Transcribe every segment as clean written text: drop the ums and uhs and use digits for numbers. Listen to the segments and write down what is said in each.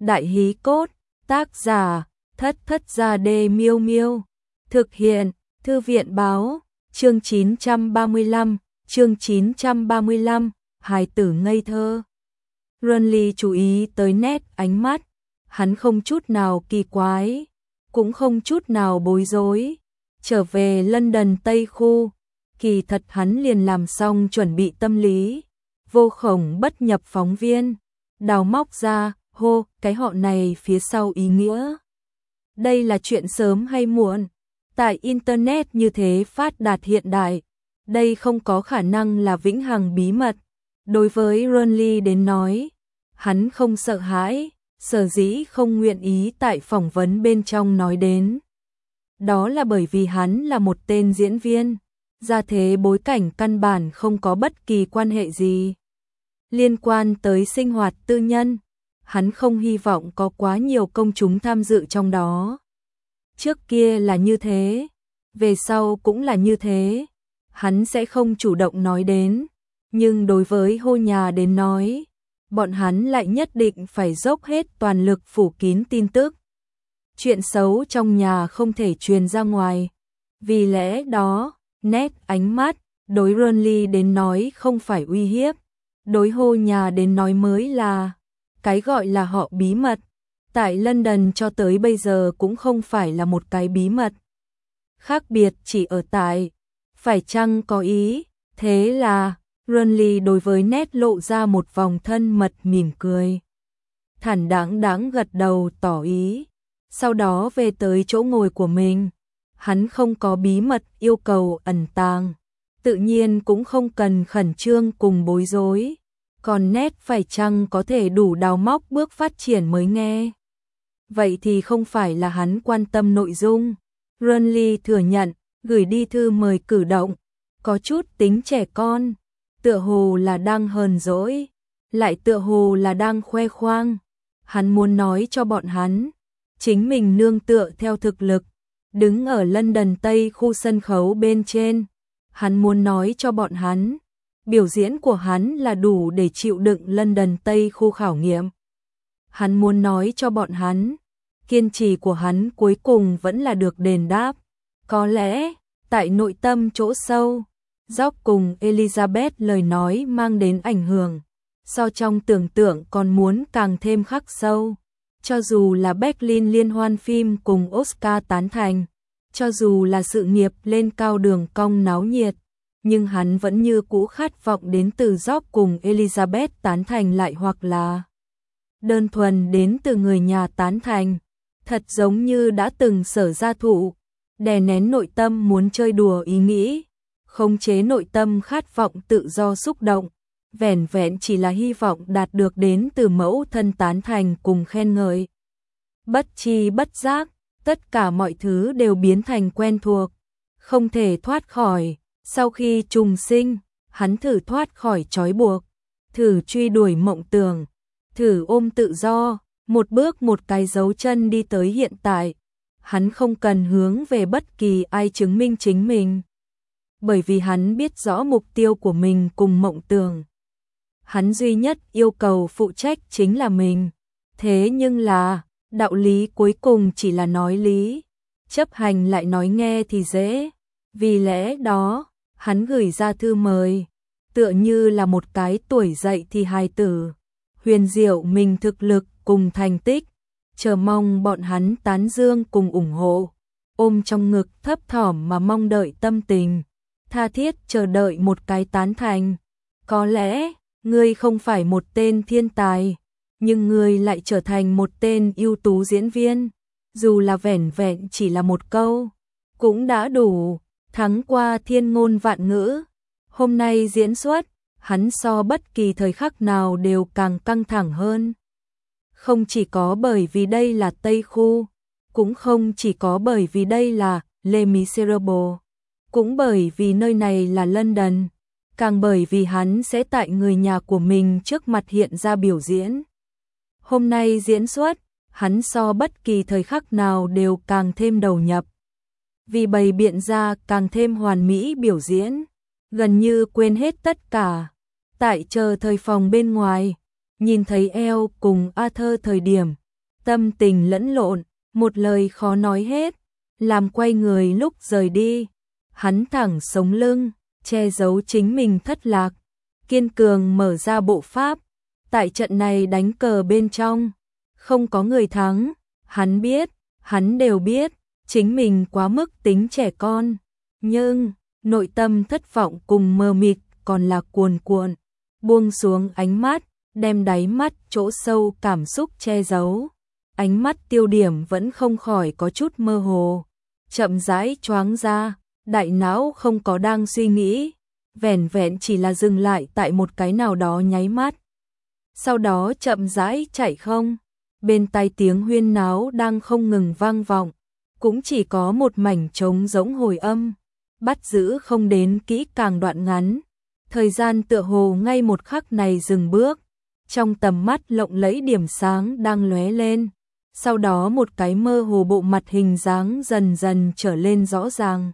Đại hí cốt, tác giả, Thất Thất Gia Đê Miêu Miêu. Thực hiện, Thư viện báo, chương 935, chương 935, hài tử ngây thơ. Runly chú ý tới nét ánh mắt, hắn không chút nào kỳ quái, cũng không chút nào bối rối. Trở về London Tây Khu, kỳ thật hắn liền làm xong chuẩn bị tâm lý, vô khổng bất nhập phóng viên, đào móc ra, hô, cái họ này phía sau ý nghĩa. Đây là chuyện sớm hay muộn, tại Internet như thế phát đạt hiện đại, đây không có khả năng là vĩnh hằng bí mật. Đối với Runly đến nói, hắn không sợ hãi, sở dĩ không nguyện ý tại phỏng vấn bên trong nói đến. Đó là bởi vì hắn là một tên diễn viên, ra thế bối cảnh căn bản không có bất kỳ quan hệ gì liên quan tới sinh hoạt tư nhân, hắn không hy vọng có quá nhiều công chúng tham dự trong đó. Trước kia là như thế, về sau cũng là như thế, hắn sẽ không chủ động nói đến, nhưng đối với Hồ Nhà đến nói, bọn hắn lại nhất định phải dốc hết toàn lực phủ kín tin tức. Chuyện xấu trong nhà không thể truyền ra ngoài, vì lẽ đó, nét ánh mắt, đối Runly đến nói không phải uy hiếp, đối Hồ Nhà đến nói mới là, cái gọi là họ bí mật, tại London cho tới bây giờ cũng không phải là một cái bí mật. Khác biệt chỉ ở tại, phải chăng có ý, thế là, Runly đối với nét lộ ra một vòng thân mật mỉm cười. Thản đáng gật đầu tỏ ý, sau đó về tới chỗ ngồi của mình. Hắn không có bí mật yêu cầu ẩn tàng, tự nhiên cũng không cần khẩn trương cùng bối rối. Còn nét phải chăng có thể đủ đào móc bước phát triển mới nghe. Vậy thì không phải là hắn quan tâm nội dung. Runly thừa nhận, gửi đi thư mời cử động, có chút tính trẻ con, tựa hồ là đang hờn dỗi, lại tựa hồ là đang khoe khoang. Hắn muốn nói cho bọn hắn, chính mình nương tựa theo thực lực, đứng ở London Tây Khu sân khấu bên trên. Hắn muốn nói cho bọn hắn, biểu diễn của hắn là đủ để chịu đựng London Tây Khu khảo nghiệm. Hắn muốn nói cho bọn hắn, kiên trì của hắn cuối cùng vẫn là được đền đáp. Có lẽ, tại nội tâm chỗ sâu, Jock cùng Elizabeth lời nói mang đến ảnh hưởng, so trong tưởng tượng còn muốn càng thêm khắc sâu. Cho dù là Berlin liên hoan phim cùng Oscar tán thành, cho dù là sự nghiệp lên cao đường cong náo nhiệt, nhưng hắn vẫn như cũ khát vọng đến từ Jock cùng Elizabeth tán thành lại hoặc là đơn thuần đến từ người nhà tán thành. Thật giống như đã từng sở gia thụ, đè nén nội tâm muốn chơi đùa ý nghĩ, khống chế nội tâm khát vọng tự do xúc động, vẻn vẹn chỉ là hy vọng đạt được đến từ mẫu thân tán thành cùng khen ngợi. Bất chi bất giác, tất cả mọi thứ đều biến thành quen thuộc, không thể thoát khỏi. Sau khi trùng sinh, hắn thử thoát khỏi trói buộc, thử truy đuổi mộng tưởng, thử ôm tự do, một bước một cái dấu chân đi tới hiện tại. Hắn không cần hướng về bất kỳ ai chứng minh chính mình, bởi vì hắn biết rõ mục tiêu của mình cùng mộng tưởng. Hắn duy nhất yêu cầu phụ trách chính là mình. Thế nhưng là, đạo lý cuối cùng chỉ là nói lý, chấp hành lại nói nghe thì dễ. Vì lẽ đó, hắn gửi ra thư mời, tựa như là một cái tuổi dậy thì hài tử, huyền diệu mình thực lực cùng thành tích, chờ mong bọn hắn tán dương cùng ủng hộ, ôm trong ngực thấp thỏm mà mong đợi tâm tình, tha thiết chờ đợi một cái tán thành. Có lẽ, ngươi không phải một tên thiên tài, nhưng ngươi lại trở thành một tên ưu tú diễn viên, dù là vẻn vẹn chỉ là một câu, cũng đã đủ, thắng qua thiên ngôn vạn ngữ. Hôm nay diễn xuất, hắn so bất kỳ thời khắc nào đều càng căng thẳng hơn. Không chỉ có bởi vì đây là Tây Khu, cũng không chỉ có bởi vì đây là Les Miserables, cũng bởi vì nơi này là London, càng bởi vì hắn sẽ tại người nhà của mình trước mặt hiện ra biểu diễn. Hôm nay diễn xuất, hắn so bất kỳ thời khắc nào đều càng thêm đầu nhập, vì bày biện ra càng thêm hoàn mỹ biểu diễn, gần như quên hết tất cả. Tại chờ thời phòng bên ngoài, nhìn thấy Elle cùng Arthur thời điểm, tâm tình lẫn lộn, một lời khó nói hết, làm quay người lúc rời đi. Hắn thẳng sống lưng, che giấu chính mình thất lạc, kiên cường mở ra bộ pháp. Tại trận này đánh cờ bên trong, không có người thắng, hắn biết, hắn đều biết, chính mình quá mức tính trẻ con, nhưng nội tâm thất vọng cùng mờ mịt còn là cuồn cuộn, buông xuống ánh mắt, đem đáy mắt chỗ sâu cảm xúc che giấu. Ánh mắt tiêu điểm vẫn không khỏi có chút mơ hồ, chậm rãi choáng ra, đại não không có đang suy nghĩ, vẻn vẹn chỉ là dừng lại tại một cái nào đó nháy mắt. Sau đó chậm rãi chạy không, bên tai tiếng huyên náo đang không ngừng vang vọng, cũng chỉ có một mảnh trống rỗng hồi âm, bắt giữ không đến kỹ càng đoạn ngắn. Thời gian tựa hồ ngay một khắc này dừng bước, trong tầm mắt lộng lẫy điểm sáng đang lóe lên, sau đó một cái mơ hồ bộ mặt hình dáng dần dần trở lên rõ ràng.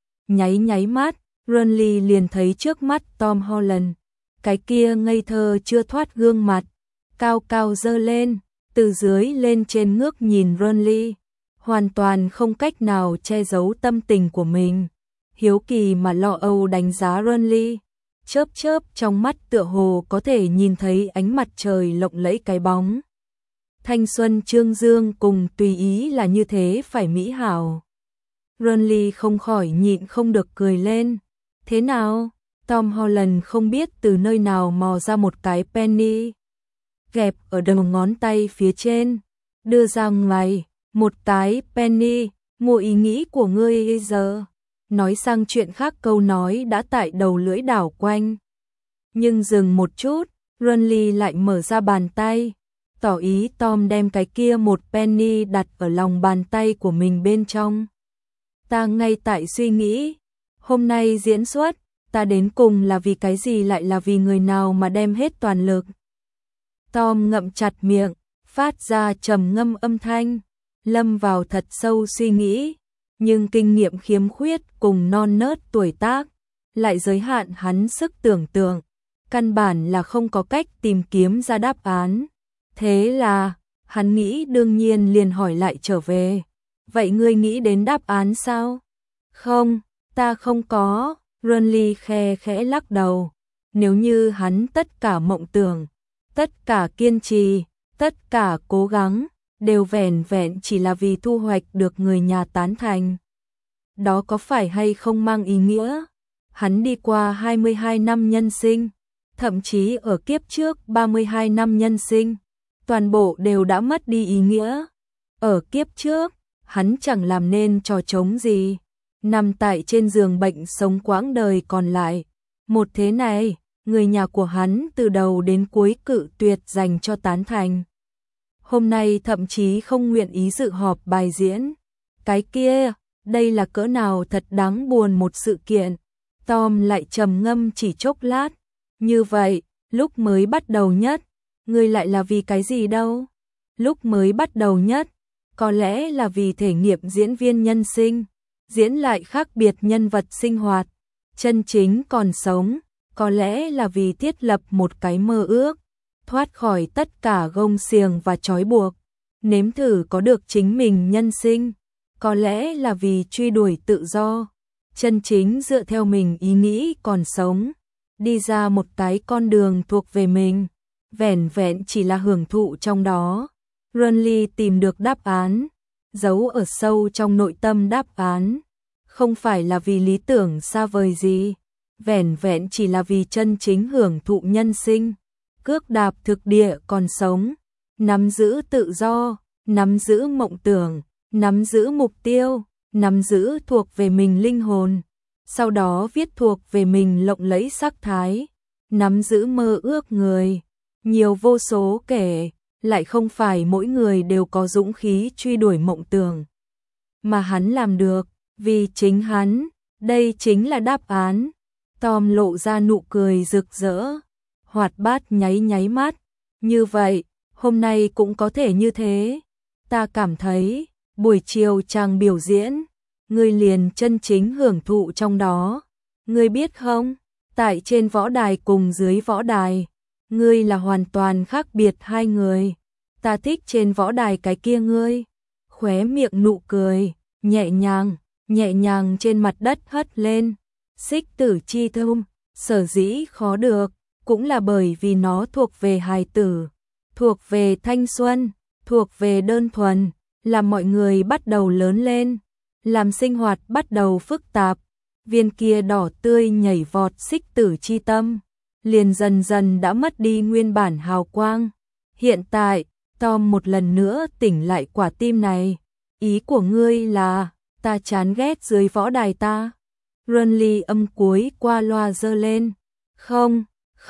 Nháy mắt, Renly liền thấy trước mắt Tom Holland, cái kia ngây thơ chưa thoát gương mặt, cao cao dơ lên, từ dưới lên trên ngước nhìn Renly, hoàn toàn không cách nào che giấu tâm tình của mình. Hiếu kỳ mà lo âu đánh giá Renly, chớp chớp trong mắt tựa hồ có thể nhìn thấy ánh mặt trời lộng lẫy cái bóng. Thanh xuân trương dương cùng tùy ý là như thế phải mỹ hảo. Renly không khỏi nhịn không được cười lên. Thế nào? Tom Holland không biết từ nơi nào mò ra một cái penny, gẹp ở đầu ngón tay phía trên, đưa ra ngoài, một cái penny, mua ý nghĩ của ngươi bây giờ. Nói sang chuyện khác câu nói đã tại đầu lưỡi đảo quanh. Nhưng dừng một chút, Renly lại mở ra bàn tay, tỏ ý Tom đem cái kia một penny đặt ở lòng bàn tay của mình bên trong. Ta ngay tại suy nghĩ, hôm nay diễn xuất, ta đến cùng là vì cái gì lại là vì người nào mà đem hết toàn lực. Tom ngậm chặt miệng, phát ra trầm ngâm âm thanh, lâm vào thật sâu suy nghĩ, nhưng kinh nghiệm khiếm khuyết cùng non nớt tuổi tác, lại giới hạn hắn sức tưởng tượng, căn bản là không có cách tìm kiếm ra đáp án. Thế là, hắn nghĩ đương nhiên liền hỏi lại trở về, vậy ngươi nghĩ đến đáp án sao? Không, ta không có. Renly khẽ lắc đầu. Nếu như hắn tất cả mộng tưởng, tất cả kiên trì, tất cả cố gắng, đều vẻn vẹn chỉ là vì thu hoạch được người nhà tán thành, đó có phải hay không mang ý nghĩa? Hắn đi qua 22 năm nhân sinh, thậm chí ở kiếp trước 32 năm nhân sinh, toàn bộ đều đã mất đi ý nghĩa. Ở kiếp trước, hắn chẳng làm nên trò trống gì, nằm tại trên giường bệnh sống quãng đời còn lại. Một thế này, người nhà của hắn từ đầu đến cuối cự tuyệt dành cho tán thành. Hôm nay thậm chí không nguyện ý dự họp bài diễn. Cái kia, đây là cỡ nào thật đáng buồn một sự kiện. Tom lại trầm ngâm chỉ chốc lát. Như vậy, lúc mới bắt đầu nhất, ngươi lại là vì cái gì đâu? Lúc mới bắt đầu nhất, có lẽ là vì thể nghiệm diễn viên nhân sinh, diễn lại khác biệt nhân vật sinh hoạt, chân chính còn sống, có lẽ là vì thiết lập một cái mơ ước, thoát khỏi tất cả gông xiềng và trói buộc, nếm thử có được chính mình nhân sinh, có lẽ là vì truy đuổi tự do, chân chính dựa theo mình ý nghĩ còn sống, đi ra một cái con đường thuộc về mình, vẻn vẹn chỉ là hưởng thụ trong đó. Renly tìm được đáp án, giấu ở sâu trong nội tâm đáp án, không phải là vì lý tưởng xa vời gì, vẻn vẹn chỉ là vì chân chính hưởng thụ nhân sinh, cước đạp thực địa còn sống, nắm giữ tự do, nắm giữ mộng tưởng, nắm giữ mục tiêu, nắm giữ thuộc về mình linh hồn, sau đó viết thuộc về mình lộng lẫy sắc thái, nắm giữ mơ ước người, nhiều vô số kể, lại không phải mỗi người đều có dũng khí truy đuổi mộng tưởng. Mà hắn làm được, vì chính hắn, đây chính là đáp án. Tom lộ ra nụ cười rực rỡ, hoạt bát nháy mắt. Như vậy, hôm nay cũng có thể như thế. Ta cảm thấy, buổi chiều chàng biểu diễn, ngươi liền chân chính hưởng thụ trong đó. Ngươi biết không, tại trên võ đài cùng dưới võ đài, ngươi là hoàn toàn khác biệt hai người. Ta thích trên võ đài cái kia ngươi. Khóe miệng nụ cười, nhẹ nhàng trên mặt đất hất lên. Xích tử chi thum, sở dĩ khó được, cũng là bởi vì nó thuộc về hài tử, thuộc về thanh xuân, thuộc về đơn thuần, làm mọi người bắt đầu lớn lên, làm sinh hoạt bắt đầu phức tạp. Viên kia đỏ tươi nhảy vọt xích tử chi tâm, liền dần dần đã mất đi nguyên bản hào quang. Hiện tại, Tom một lần nữa tỉnh lại quả tim này. Ý của ngươi là, ta chán ghét dưới võ đài ta. Renly âm cuối qua loa giơ lên. Không,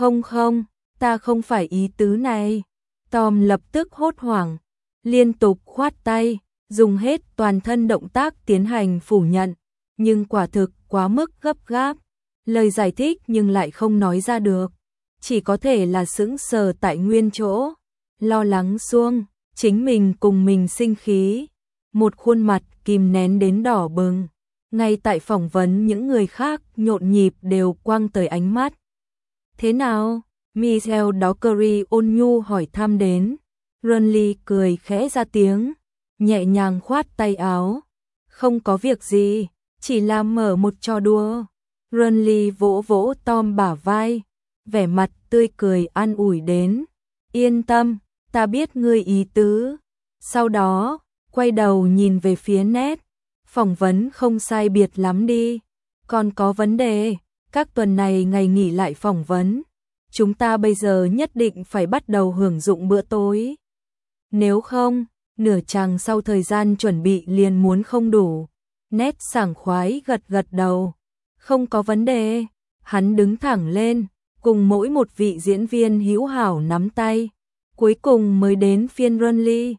ta không phải ý tứ này. Tom lập tức hốt hoảng, liên tục khoát tay, dùng hết toàn thân động tác tiến hành phủ nhận, nhưng quả thực quá mức gấp gáp. Lời giải thích nhưng lại không nói ra được, chỉ có thể là sững sờ tại nguyên chỗ, lo lắng xuông, chính mình cùng mình sinh khí, một khuôn mặt kìm nén đến đỏ bừng. Ngay tại phỏng vấn những người khác nhộn nhịp đều quăng tới ánh mắt. Thế nào? Michelle Dockery ôn nhu hỏi thăm đến. Renly cười khẽ ra tiếng, nhẹ nhàng khoát tay áo. Không có việc gì, chỉ là mở một trò đùa. Renly vỗ vỗ Tom bả vai, vẻ mặt tươi cười an ủi đến. Yên tâm, ta biết ngươi ý tứ. Sau đó, quay đầu nhìn về phía Ned. Phỏng vấn không sai biệt lắm đi. Còn có vấn đề, các tuần này ngày nghỉ lại phỏng vấn. Chúng ta bây giờ nhất định phải bắt đầu hưởng dụng bữa tối. Nếu không, nửa chặng sau thời gian chuẩn bị liền muốn không đủ. Ned sảng khoái gật gật đầu. Không có vấn đề. Hắn đứng thẳng lên, cùng mỗi một vị diễn viên hữu hảo nắm tay. Cuối cùng mới đến phiên Renly.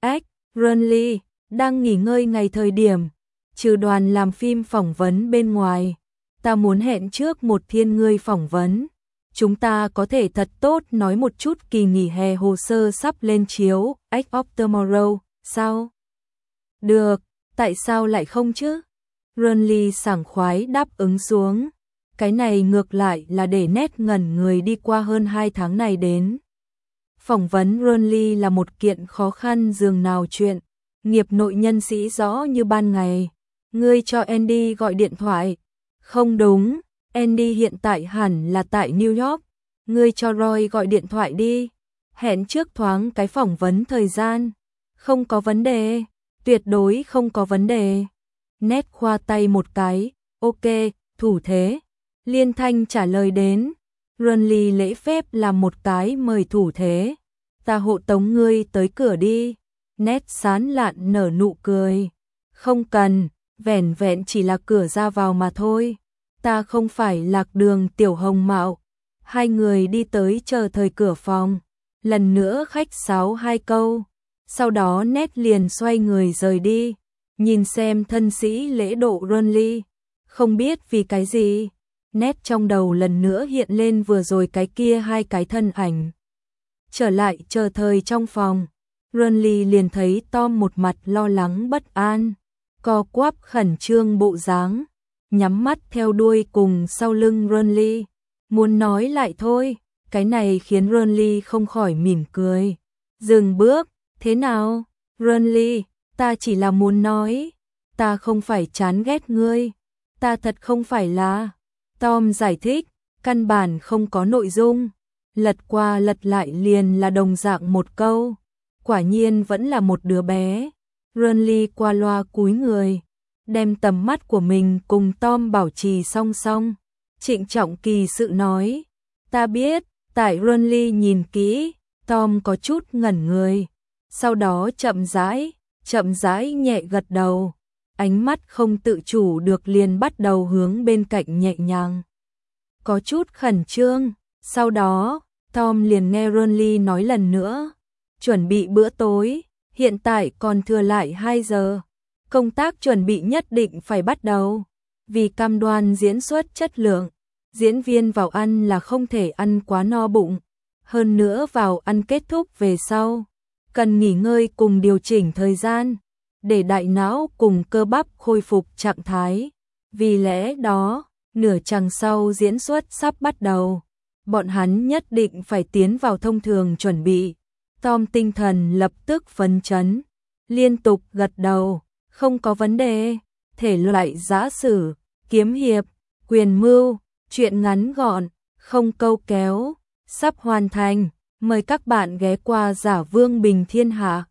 Renly, đang nghỉ ngơi ngày thời điểm, trừ đoàn làm phim phỏng vấn bên ngoài, ta muốn hẹn trước một thiên ngươi phỏng vấn. Chúng ta có thể thật tốt nói một chút kỳ nghỉ hè hồ sơ sắp lên chiếu, Edge of Tomorrow, sao? Được, tại sao lại không chứ? Renly sảng khoái đáp ứng xuống. Cái này ngược lại là để Ned ngẩn người đi qua hơn 2 tháng này đến. Phỏng vấn Renly là một kiện khó khăn dường nào chuyện. Nghiệp nội nhân sĩ rõ như ban ngày. Ngươi cho Andy gọi điện thoại. Không đúng, Andy hiện tại hẳn là tại New York. Ngươi cho Roy gọi điện thoại đi. Hẹn trước thoáng cái phỏng vấn thời gian. Không có vấn đề, tuyệt đối không có vấn đề. Ned khoa tay một cái, ok, thủ thế. Liên thanh trả lời đến. Renly lễ phép làm một cái mời thủ thế. Ta hộ tống ngươi tới cửa đi. Ned sán lạn nở nụ cười. Không cần, vẻn vẹn chỉ là cửa ra vào mà thôi. Ta không phải lạc đường tiểu hồng mạo. Hai người đi tới chờ thời cửa phòng. Lần nữa khách sáo 2 câu. Sau đó Ned liền xoay người rời đi. Nhìn xem thân sĩ lễ độ Renly. Không biết vì cái gì. Ned trong đầu lần nữa hiện lên vừa rồi cái kia 2 cái thân ảnh. Trở lại chờ thời trong phòng. Renly liền thấy Tom một mặt lo lắng bất an, co quắp khẩn trương bộ dáng, nhắm mắt theo đuôi cùng sau lưng Renly. Muốn nói lại thôi, cái này khiến Renly không khỏi mỉm cười. Dừng bước, thế nào? Renly, ta chỉ là muốn nói, ta không phải chán ghét ngươi, ta thật không phải là. Tom giải thích, căn bản không có nội dung, lật qua lật lại liền là đồng dạng một câu. Quả nhiên vẫn là một đứa bé. Renly qua loa cúi người, đem tầm mắt của mình cùng Tom bảo trì song song. Trịnh trọng kỳ sự nói, ta biết. Tại Renly nhìn kỹ, Tom có chút ngẩn người. Sau đó chậm rãi nhẹ gật đầu. Ánh mắt không tự chủ được liền bắt đầu hướng bên cạnh nhẹ nhàng. Có chút khẩn trương. Sau đó, Tom liền nghe Renly nói lần nữa. Chuẩn bị bữa tối, hiện tại còn thừa lại 2 giờ. Công tác chuẩn bị nhất định phải bắt đầu. Vì cam đoan diễn xuất chất lượng, diễn viên vào ăn là không thể ăn quá no bụng. Hơn nữa vào ăn kết thúc về sau, cần nghỉ ngơi cùng điều chỉnh thời gian, để đại não cùng cơ bắp khôi phục trạng thái. Vì lẽ đó, nửa chặng sau diễn xuất sắp bắt đầu. Bọn hắn nhất định phải tiến vào thông thường chuẩn bị. Tom tinh thần lập tức phấn chấn, liên tục gật đầu, không có vấn đề, thể loại giã sử, kiếm hiệp, quyền mưu, truyện ngắn gọn, không câu kéo, sắp hoàn thành, mời các bạn ghé qua Giả Vương Bình Thiên Hạ.